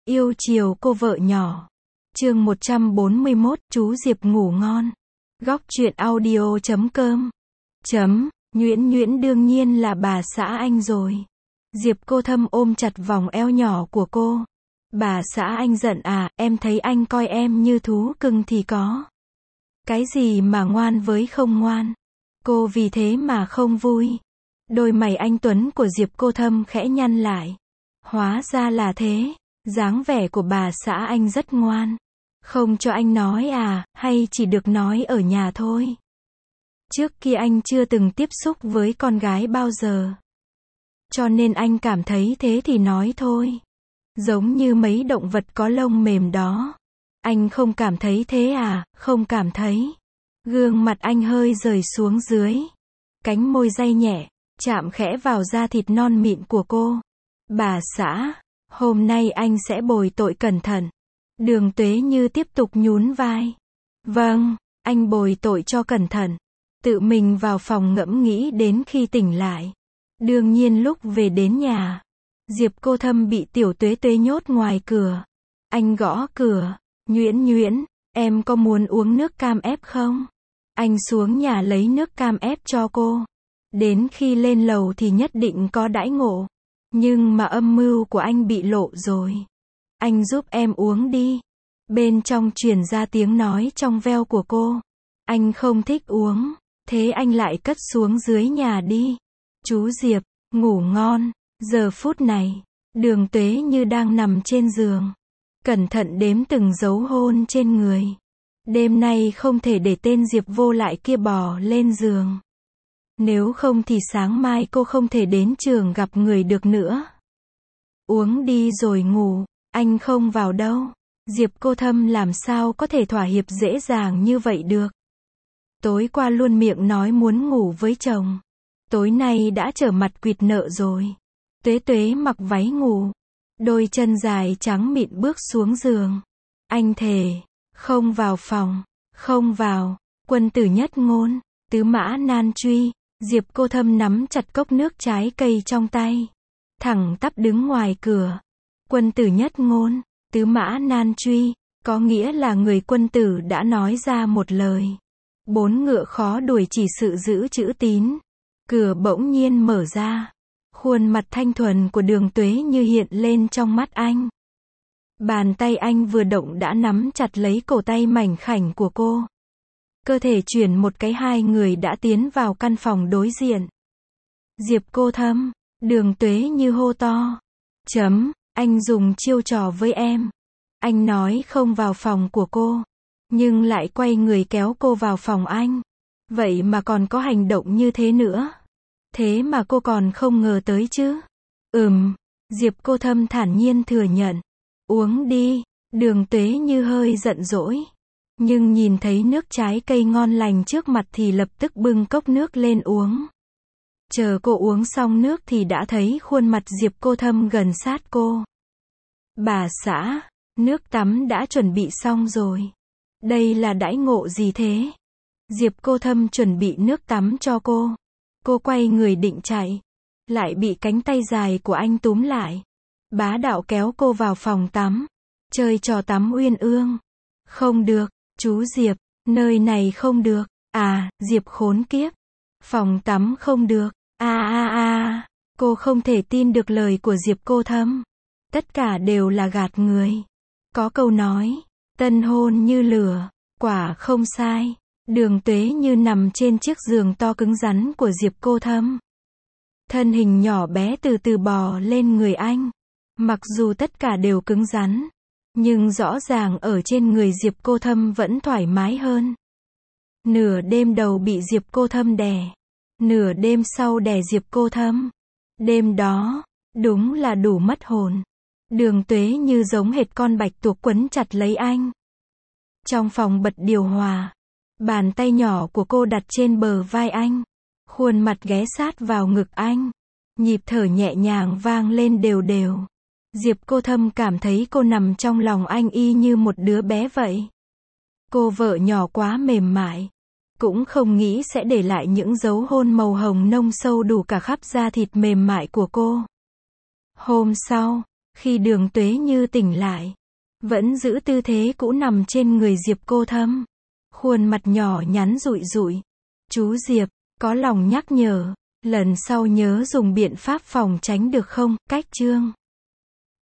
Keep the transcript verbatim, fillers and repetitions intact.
Yêu chiều cô vợ nhỏ. Chương một trăm bốn mươi mốt, chú Diệp ngủ ngon. Góc truyện audio chấm com. Chấm, Nhuyễn Nhuyễn đương nhiên là bà xã anh rồi. Diệp cô thâm ôm chặt vòng eo nhỏ của cô. Bà xã anh giận à, em thấy anh coi em như thú cưng thì có. Cái gì mà ngoan với không ngoan. Cô vì thế mà không vui. Đôi mày anh tuấn của Diệp cô thâm khẽ nhăn lại. Hóa ra là thế. Dáng vẻ của bà xã anh rất ngoan. Không cho anh nói à, hay chỉ được nói ở nhà thôi. Trước kia anh chưa từng tiếp xúc với con gái bao giờ. Cho nên anh cảm thấy thế thì nói thôi. Giống như mấy động vật có lông mềm đó. Anh không cảm thấy thế à, không cảm thấy. Gương mặt anh hơi rời xuống dưới. Cánh môi day nhẹ, chạm khẽ vào da thịt non mịn của cô. Bà xã, hôm nay anh sẽ bồi tội cẩn thận. Đường Tuế Như tiếp tục nhún vai. Vâng, anh bồi tội cho cẩn thận. Tự mình vào phòng ngẫm nghĩ đến khi tỉnh lại. Đương nhiên lúc về đến nhà, Diệp cô thâm bị tiểu Tuế Tuế nhốt ngoài cửa. Anh gõ cửa. Nhuyễn Nhuyễn, em có muốn uống nước cam ép không? Anh xuống nhà lấy nước cam ép cho cô. Đến khi lên lầu thì nhất định có đãi ngộ. Nhưng mà âm mưu của anh bị lộ rồi. Anh giúp em uống đi. Bên trong truyền ra tiếng nói trong veo của cô. Anh không thích uống. Thế anh lại cất xuống dưới nhà đi. Chú Diệp, ngủ ngon. Giờ phút này, Đường Tuế Như đang nằm trên giường. Cẩn thận đếm từng dấu hôn trên người. Đêm nay không thể để tên Diệp vô lại kia bò lên giường. Nếu không thì sáng mai cô không thể đến trường gặp người được nữa. Uống đi rồi ngủ, anh không vào đâu. Diệp cô thâm làm sao có thể thỏa hiệp dễ dàng như vậy được. Tối qua luôn miệng nói muốn ngủ với chồng. Tối nay đã trở mặt quỵt nợ rồi. Tuế Tuế mặc váy ngủ. Đôi chân dài trắng mịn bước xuống giường. Anh thề, không vào phòng, không vào. Quân tử nhất ngôn, tứ mã nan truy. Diệp cô thâm nắm chặt cốc nước trái cây trong tay. Thẳng tắp đứng ngoài cửa. Quân tử nhất ngôn, tứ mã nan truy, có nghĩa là người quân tử đã nói ra một lời. Bốn ngựa khó đuổi chỉ sự giữ chữ tín. Cửa bỗng nhiên mở ra. Khuôn mặt thanh thuần của Đường Tuế Như hiện lên trong mắt anh. Bàn tay anh vừa động đã nắm chặt lấy cổ tay mảnh khảnh của cô. Cơ thể chuyển một cái hai người đã tiến vào căn phòng đối diện. Diệp cô thâm, Đường Tuế Như hô to. Chấm, anh dùng chiêu trò với em. Anh nói không vào phòng của cô. Nhưng lại quay người kéo cô vào phòng anh. Vậy mà còn có hành động như thế nữa. Thế mà cô còn không ngờ tới chứ. Ừm, Diệp cô thâm thản nhiên thừa nhận. Uống đi, Đường Tuế Như hơi giận dỗi. Nhưng nhìn thấy nước trái cây ngon lành trước mặt thì lập tức bưng cốc nước lên uống. Chờ cô uống xong nước thì đã thấy khuôn mặt Diệp cô thâm gần sát cô. Bà xã, nước tắm đã chuẩn bị xong rồi. Đây là đãi ngộ gì thế? Diệp cô thâm chuẩn bị nước tắm cho cô. Cô quay người định chạy. Lại bị cánh tay dài của anh túm lại. Bá đạo kéo cô vào phòng tắm. Chơi trò tắm uyên ương. Không được, chú Diệp, nơi này không được. À, Diệp khốn kiếp. Phòng tắm không được. À à à, cô không thể tin được lời của Diệp cô thâm. Tất cả đều là gạt người. Có câu nói, tân hôn như lửa, quả không sai. Đường Tuế Như nằm trên chiếc giường to cứng rắn của Diệp cô thâm. Thân hình nhỏ bé từ từ bò lên người anh. Mặc dù tất cả đều cứng rắn, nhưng rõ ràng ở trên người Diệp cô thâm vẫn thoải mái hơn. Nửa đêm đầu bị Diệp cô thâm đè. Nửa đêm sau đè Diệp cô thâm. Đêm đó, đúng là đủ mất hồn. Đường Tuế Như giống hệt con bạch tuộc quấn chặt lấy anh. Trong phòng bật điều hòa. Bàn tay nhỏ của cô đặt trên bờ vai anh. Khuôn mặt ghé sát vào ngực anh. Nhịp thở nhẹ nhàng vang lên đều đều. Diệp cô thâm cảm thấy cô nằm trong lòng anh y như một đứa bé vậy. Cô vợ nhỏ quá mềm mại. Cũng không nghĩ sẽ để lại những dấu hôn màu hồng nông sâu đủ cả khắp da thịt mềm mại của cô. Hôm sau, Khi Đường Tuế Như tỉnh lại, vẫn giữ tư thế cũ nằm trên người Diệp Cô Thâm. Khuôn mặt nhỏ nhắn rụi rụi. Chú Diệp, có lòng nhắc nhở, lần sau nhớ dùng biện pháp phòng tránh được không, cách chương.